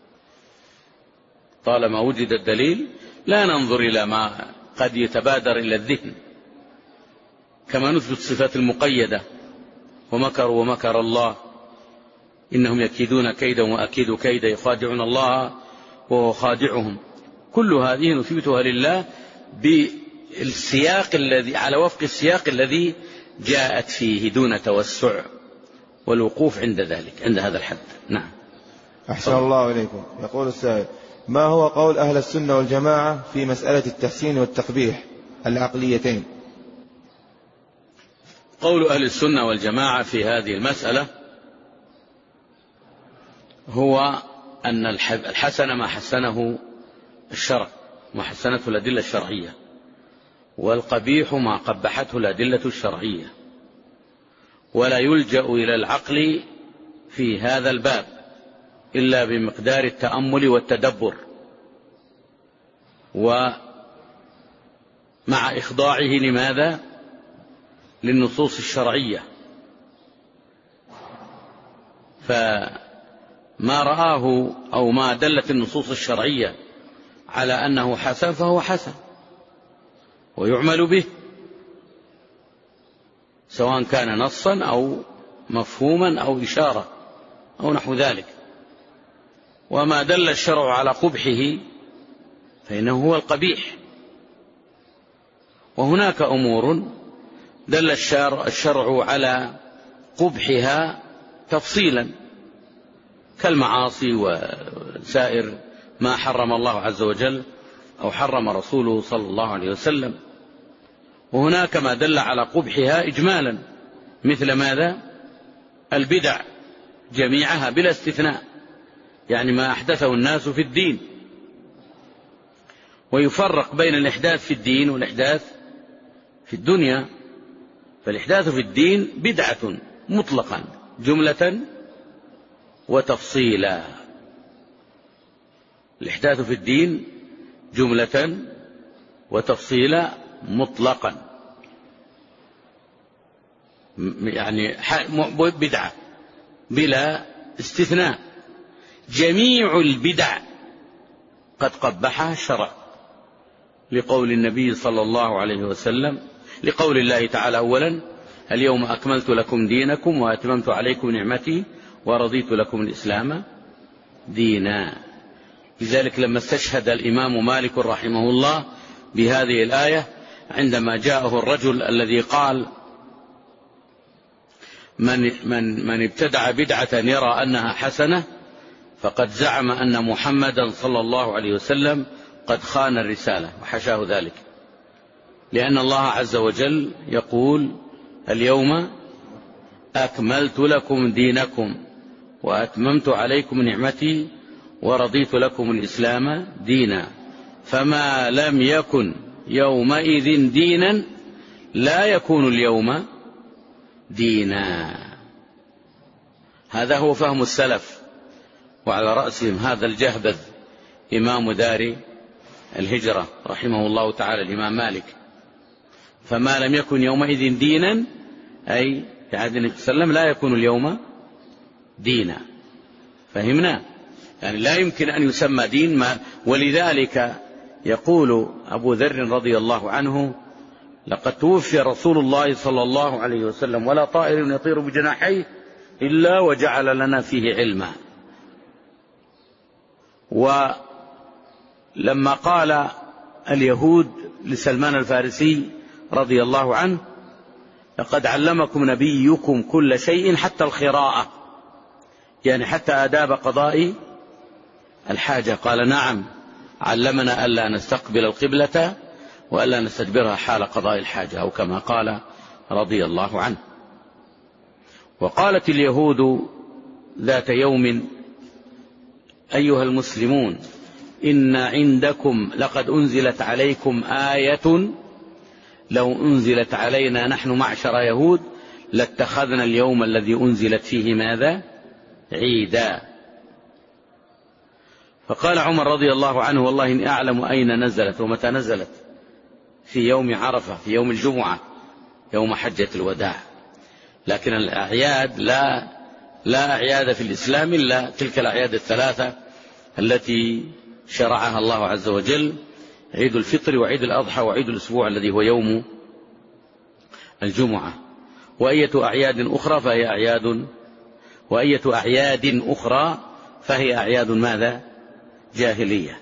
طالما وجد الدليل لا ننظر إلى ما قد يتبادر إلى الذهن، كما نثبت صفات المقيدة: ومكروا ومكر الله إنهم يكيدون كيدا وأكيد كيدا يخادعون الله وهو خادعهم. كل هذه نثبتها لله بالسياق الذي على وفق السياق الذي جاءت فيه دون توسع والوقوف عند ذلك، عند هذا الحد. نعم. أحسن الله إليكم. يقول السائل: ما هو قول أهل السنة والجماعة في مسألة التحسين والتقبيح العقليتين؟ قول أهل السنة والجماعة في هذه المسألة هو أن الحسن ما حسنه الشرع، ما حسنته الأدلة الشرعية، والقبيح ما قبحته الأدلة الشرعية، ولا يلجأ إلى العقل في هذا الباب إلا بمقدار التأمل والتدبر، ومع إخضاعه لماذا؟ للنصوص الشرعية. فما رآه أو ما دلت النصوص الشرعية على أنه حسن فهو حسن ويعمل به، سواء كان نصا أو مفهوما أو إشارة أو نحو ذلك. وما دل الشرع على قبحه فإنه هو القبيح. وهناك أمور دل الشرع على قبحها تفصيلا، كالمعاصي وسائر ما حرم الله عز وجل أو حرم رسوله صلى الله عليه وسلم. وهناك ما دل على قبحها إجمالا، مثل ماذا؟ البدع جميعها بلا استثناء، يعني ما أحدثه الناس في الدين. ويفرق بين الإحداث في الدين والإحداث في الدنيا. فالإحداث في الدين بدعة مطلقا جملة وتفصيلا. الإحداث في الدين جملة وتفصيلا مطلقا، يعني بدعة بلا استثناء. جميع البدع قد قبحها الشرع، لقول النبي صلى الله عليه وسلم، لقول الله تعالى أولا: اليوم أكملت لكم دينكم وأتممت عليكم نعمتي ورضيت لكم الإسلام دينا. لذلك لما استشهد الإمام مالك رحمه الله بهذه الآية عندما جاءه الرجل الذي قال: من, من, من ابتدع بدعة يرى أنها حسنة فقد زعم أن محمدا صلى الله عليه وسلم قد خان الرسالة، وحشاه ذلك، لأن الله عز وجل يقول: اليوم أكملت لكم دينكم وأتممت عليكم نعمتي ورضيت لكم الإسلام دينا، فما لم يكن يومئذ دينا لا يكون اليوم دينا. هذا هو فهم السلف، وعلى رأسهم هذا الجهبذ إمام دار الهجرة رحمه الله تعالى الإمام مالك. فما لم يكن يومئذ دينا أي في عهد النبي صلى الله عليه وسلم لا يكون اليوم دينا. فهمنا؟ يعني لا يمكن أن يسمى دين ما. ولذلك يقول أبو ذر رضي الله عنه: لقد توفي رسول الله صلى الله عليه وسلم ولا طائر يطير بجناحيه إلا وجعل لنا فيه علما. ولما قال اليهود لسلمان الفارسي رضي الله عنه: لقد علمكم نبيكم كل شيء حتى الخراءة، يعني حتى آداب قضاء الحاجة، قال: نعم، علمنا ألا نستقبل القبلة وألا نستدبرها حال قضاء الحاجة، أو كما قال رضي الله عنه. وقالت اليهود ذات يوم: أيها المسلمون، إن عندكم لقد أنزلت عليكم آية لو أنزلت علينا نحن معشر يهود لاتخذنا اليوم الذي أنزلت فيه ماذا؟ عيدا. فقال عمر رضي الله عنه: والله إن أعلم أين نزلت ومتى نزلت، في يوم عرفة، في يوم الجمعة، يوم حجة الوداع. لكن الأعياد لا لا أعياد في الإسلام إلا تلك الأعياد الثلاثة التي شرعها الله عز وجل: عيد الفطر وعيد الأضحى وعيد الأسبوع الذي هو يوم الجمعة. وأية أعياد أخرى فهي أعياد وأية أعياد أخرى فهي أعياد ماذا؟ جاهلية.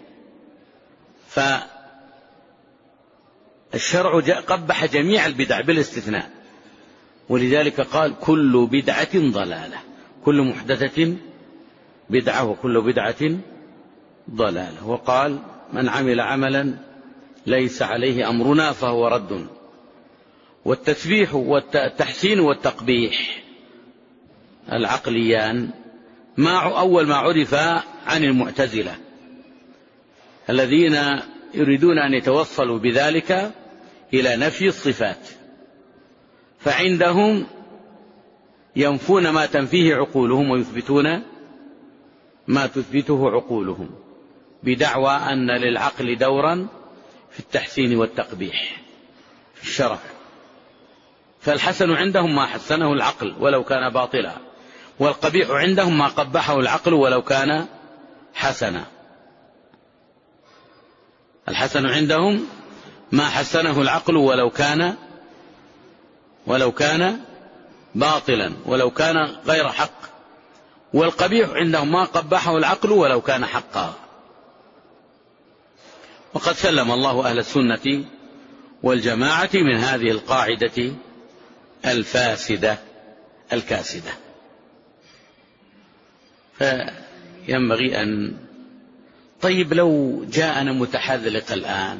فالشرع قبح جميع البدع بالاستثناء، ولذلك قال: كل بدعة ضلالة، كل محدثة بدعة وكل بدعة ضلالة. وقال: من عمل عملا ليس عليه أمرنا فهو رد. والتسبيح والتحسين والتقبيح العقليان ما أول ما عرف عن المعتزلة الذين يريدون أن يتوصلوا بذلك إلى نفي الصفات، فعندهم ينفون ما تنفيه عقولهم ويثبتون ما تثبته عقولهم، بدعوى أن للعقل دورا في التحسين والتقبيح في الشرع. فالحسن عندهم ما حسنه العقل ولو كان باطلا، والقبيح عندهم ما قبحه العقل ولو كان حسنا. الحسن عندهم ما حسنه العقل ولو كان ولو كان باطلا، ولو كان غير حق، والقبيح عندهم ما قبحه العقل ولو كان حقا. وقد سلم الله أهل السنة والجماعة من هذه القاعدة الفاسدة الكاسدة. فينبغي أن طيب لو جاءنا متحذلق الآن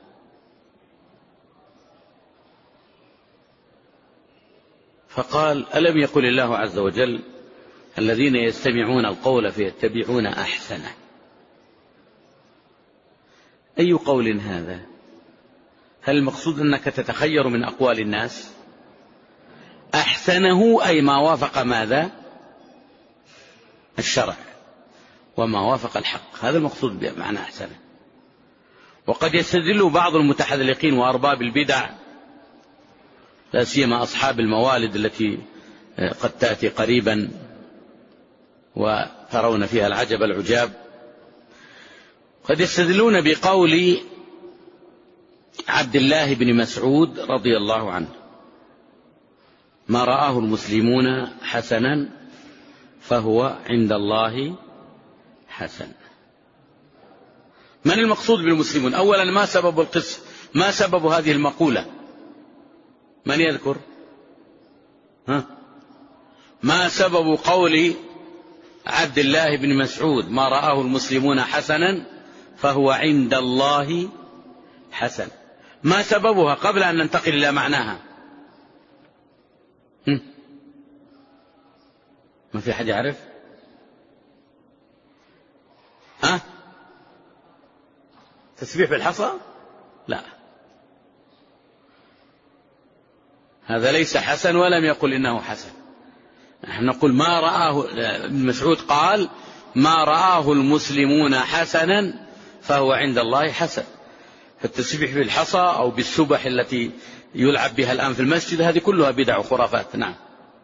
فقال: ألم يقل الله عز وجل: الذين يستمعون القول فيتبعون أحسنه؟ أي قول هذا؟ هل المقصود أنك تتخير من أقوال الناس؟ أحسنه أي ما وافق ماذا؟ الشرع وما وافق الحق، هذا المقصود بمعنى أحسنه. وقد يستدل بعض المتحذلقين وأرباب البدع، لا سيما أصحاب الموالد التي قد تأتي قريبا وترون فيها العجب العجاب، قد يستدلون بقول عبد الله بن مسعود رضي الله عنه: ما رآه المسلمون حسنا فهو عند الله حسن. من المقصود بالمسلمون؟ أولا ما سبب القصة؟ ما سبب هذه المقولة؟ من يذكر؟ ها؟ ما سبب قول عبد الله بن مسعود ما رآه المسلمون حسنا فهو عند الله حسن؟ ما سببها قبل أن ننتقل إلى معناها؟ هم؟ ما في أحد يعرف؟ ها؟ تسبيح بالحصى؟ لا، هذا ليس حسن ولم يقل إنه حسن. نحن نقول ما رآه، ابن مسعود قال ما رآه المسلمون حسنا فهو عند الله حسن. فالتسبيح بالحصى أو بالسبح التي يلعب بها الآن في المسجد هذه كلها بدع وخرافات. نعم،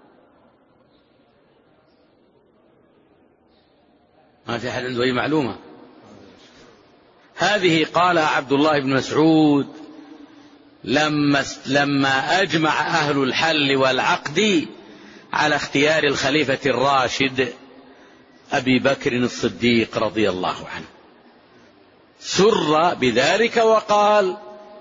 ما في أحد عنده أي معلومة؟ هذه قال عبد الله بن مسعود لما, لما أجمع أهل الحل والعقد على اختيار الخليفة الراشد أبي بكر الصديق رضي الله عنه، سر بذلك وقال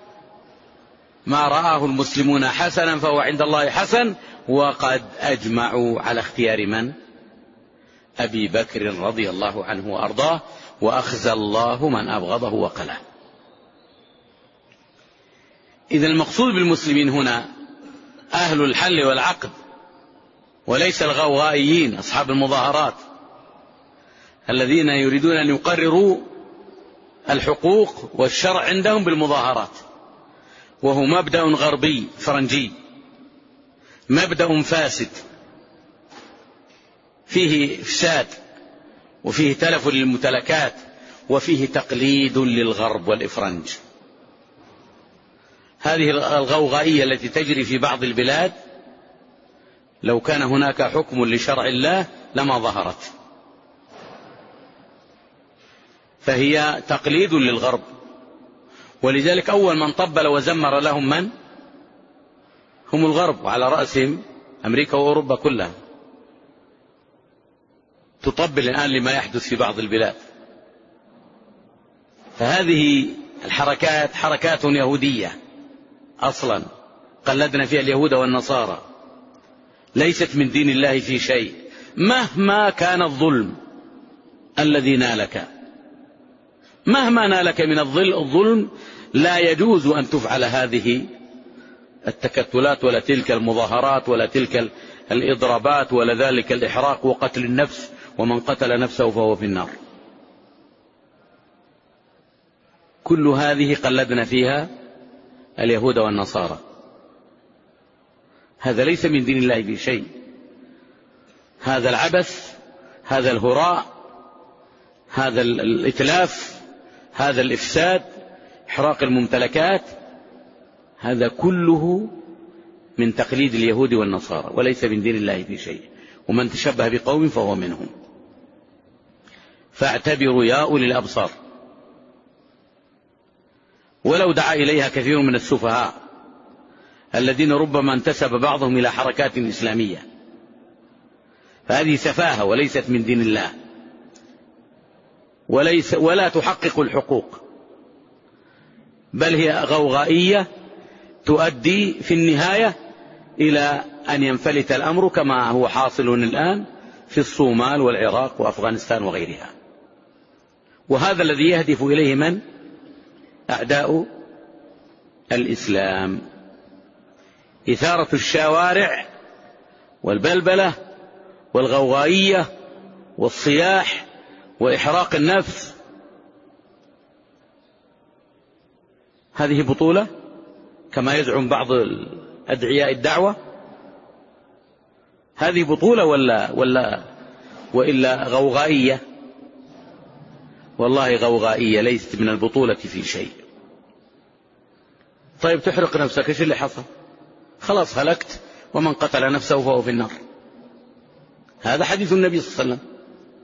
ما رآه المسلمون حسنا فهو عند الله حسن، وقد أجمعوا على اختيار من؟ أبي بكر رضي الله عنه وأرضاه، وأخزى الله من أبغضه وقلاه. إذا المقصود بالمسلمين هنا أهل الحل والعقد، وليس الغوغائيين أصحاب المظاهرات الذين يريدون أن يقرروا الحقوق والشرع عندهم بالمظاهرات، وهو مبدأ غربي فرنجي، مبدأ فاسد فيه إفساد وفيه تلف للممتلكات وفيه تقليد للغرب والإفرنج. هذه الغوغائية التي تجري في بعض البلاد لو كان هناك حكم لشرع الله لما ظهرت، فهي تقليد للغرب. ولذلك أول من طبل وزمر لهم من؟ هم الغرب، وعلى رأسهم أمريكا وأوروبا كلها تطبل الآن لما يحدث في بعض البلاد. فهذه الحركات حركات يهودية أصلا، قلدنا فيها اليهود والنصارى، ليست من دين الله في شيء، مهما كان الظلم الذي نالك، مهما نالك من الظلم لا يجوز أن تفعل هذه التكتلات ولا تلك المظاهرات ولا تلك الإضرابات ولا ذلك الإحراق وقتل النفس، ومن قتل نفسه فهو في النار. كل هذه قلدنا فيها اليهود والنصارى، هذا ليس من دين الله في شيء. هذا العبث، هذا الهراء، هذا الإتلاف، هذا الإفساد، إحراق الممتلكات، هذا كله من تقليد اليهود والنصارى وليس من دين الله في شيء. ومن تشبه بقوم فهو منهم. فاعتبروا يا أولي الأبصار، ولو دعا إليها كثير من السفهاء الذين ربما انتسب بعضهم إلى حركات إسلامية، فهذه سفاهة وليست من دين الله، وليس ولا تحقق الحقوق، بل هي غوغائية تؤدي في النهاية إلى أن ينفلت الأمر كما هو حاصل الآن في الصومال والعراق وأفغانستان وغيرها. وهذا الذي يهدف إليه من؟ أعداء الإسلام، إثارة الشوارع والبلبلة والغوغائية والصياح وإحراق النفس هذه بطولة كما يزعم بعض أدعياء الدعوة؟ هذه بطولة ولا ولا وإلا غوغائية؟ والله غوغائية، ليست من البطولة في شيء. طيب تحرق نفسك، ايش اللي حصل؟ خلاص هلكت، ومن قتل نفسه فهو في النار. هذا حديث النبي صلى الله عليه وسلم،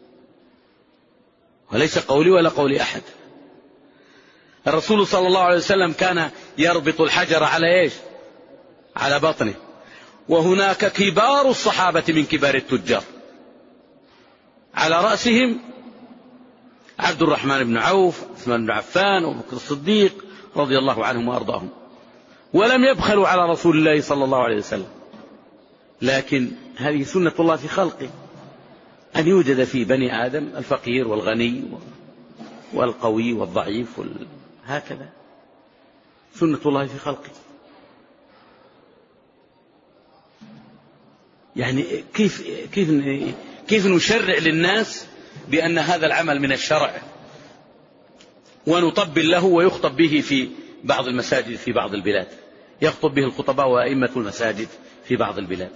وليس قولي ولا قول أحد. الرسول صلى الله عليه وسلم كان يربط الحجر على ايش؟ على بطنه. وهناك كبار الصحابة من كبار التجار، على رأسهم عبد الرحمن بن عوف، عثمان بن عفان، وأبو بكر الصديق رضي الله عنهم وأرضاهم، ولم يبخلوا على رسول الله صلى الله عليه وسلم. لكن هذه سنة الله في خلقه، أن يوجد في بني آدم الفقير والغني والقوي والضعيف وال... هكذا سنة الله في خلقه. يعني كيف كيف كيف نشرع للناس بأن هذا العمل من الشرع، ونطبل له ويخطب به في بعض المساجد في بعض البلاد، يخطب به الخطباء وأئمة المساجد في بعض البلاد.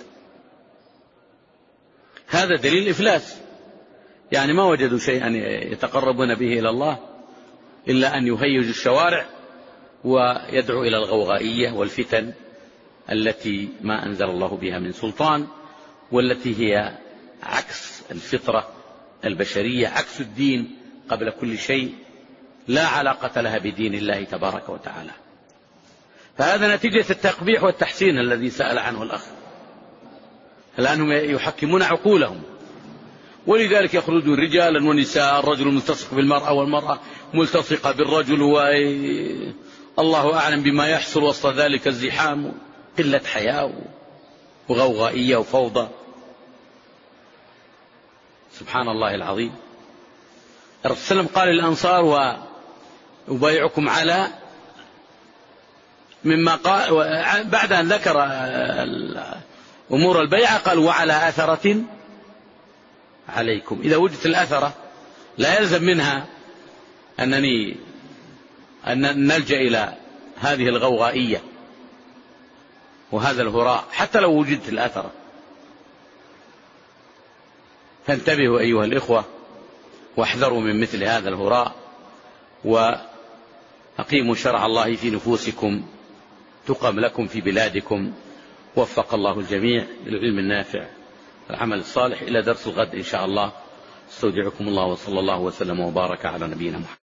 هذا دليل الإفلاس. يعني ما وجدوا شيئا يتقربون به إلى الله إلا أن يهيجوا الشوارع ويدعو إلى الغوغائية والفتن التي ما أنزل الله بها من سلطان، والتي هي عكس الفطرة البشرية، عكس الدين قبل كل شيء، لا علاقة لها بدين الله تبارك وتعالى. فهذا نتيجة التقبيح والتحسين الذي سأل عنه الأخ. الآن هم يحكمون عقولهم، ولذلك يخرجون رجالا ونساء، الرجل ملتصق بالمرأة والمرأة ملتصقة بالرجل، والله أعلم بما يحصل وسط ذلك الزحام، قلة حياة وغوغائية وفوضى. سبحان الله العظيم. الرسول صلى الله عليه وسلم قال للأنصار: وأبايعكم على مما قال، بعد أن ذكر أمور البيعة قال: وعلى أثرة عليكم. إذا وجدت الأثرة لا يلزم منها أنني أن نلجأ إلى هذه الغوغائية وهذا الهراء حتى لو وجدت الأثرة. فانتبهوا أيها الإخوة، واحذروا من مثل هذا الهراء، وأقيموا شرع الله في نفوسكم تقم لكم في بلادكم. وفق الله الجميع للعلم النافع والعمل الصالح. إلى درس الغد إن شاء الله. استودعكم الله، وصلى الله وسلم وبارك على نبينا محمد.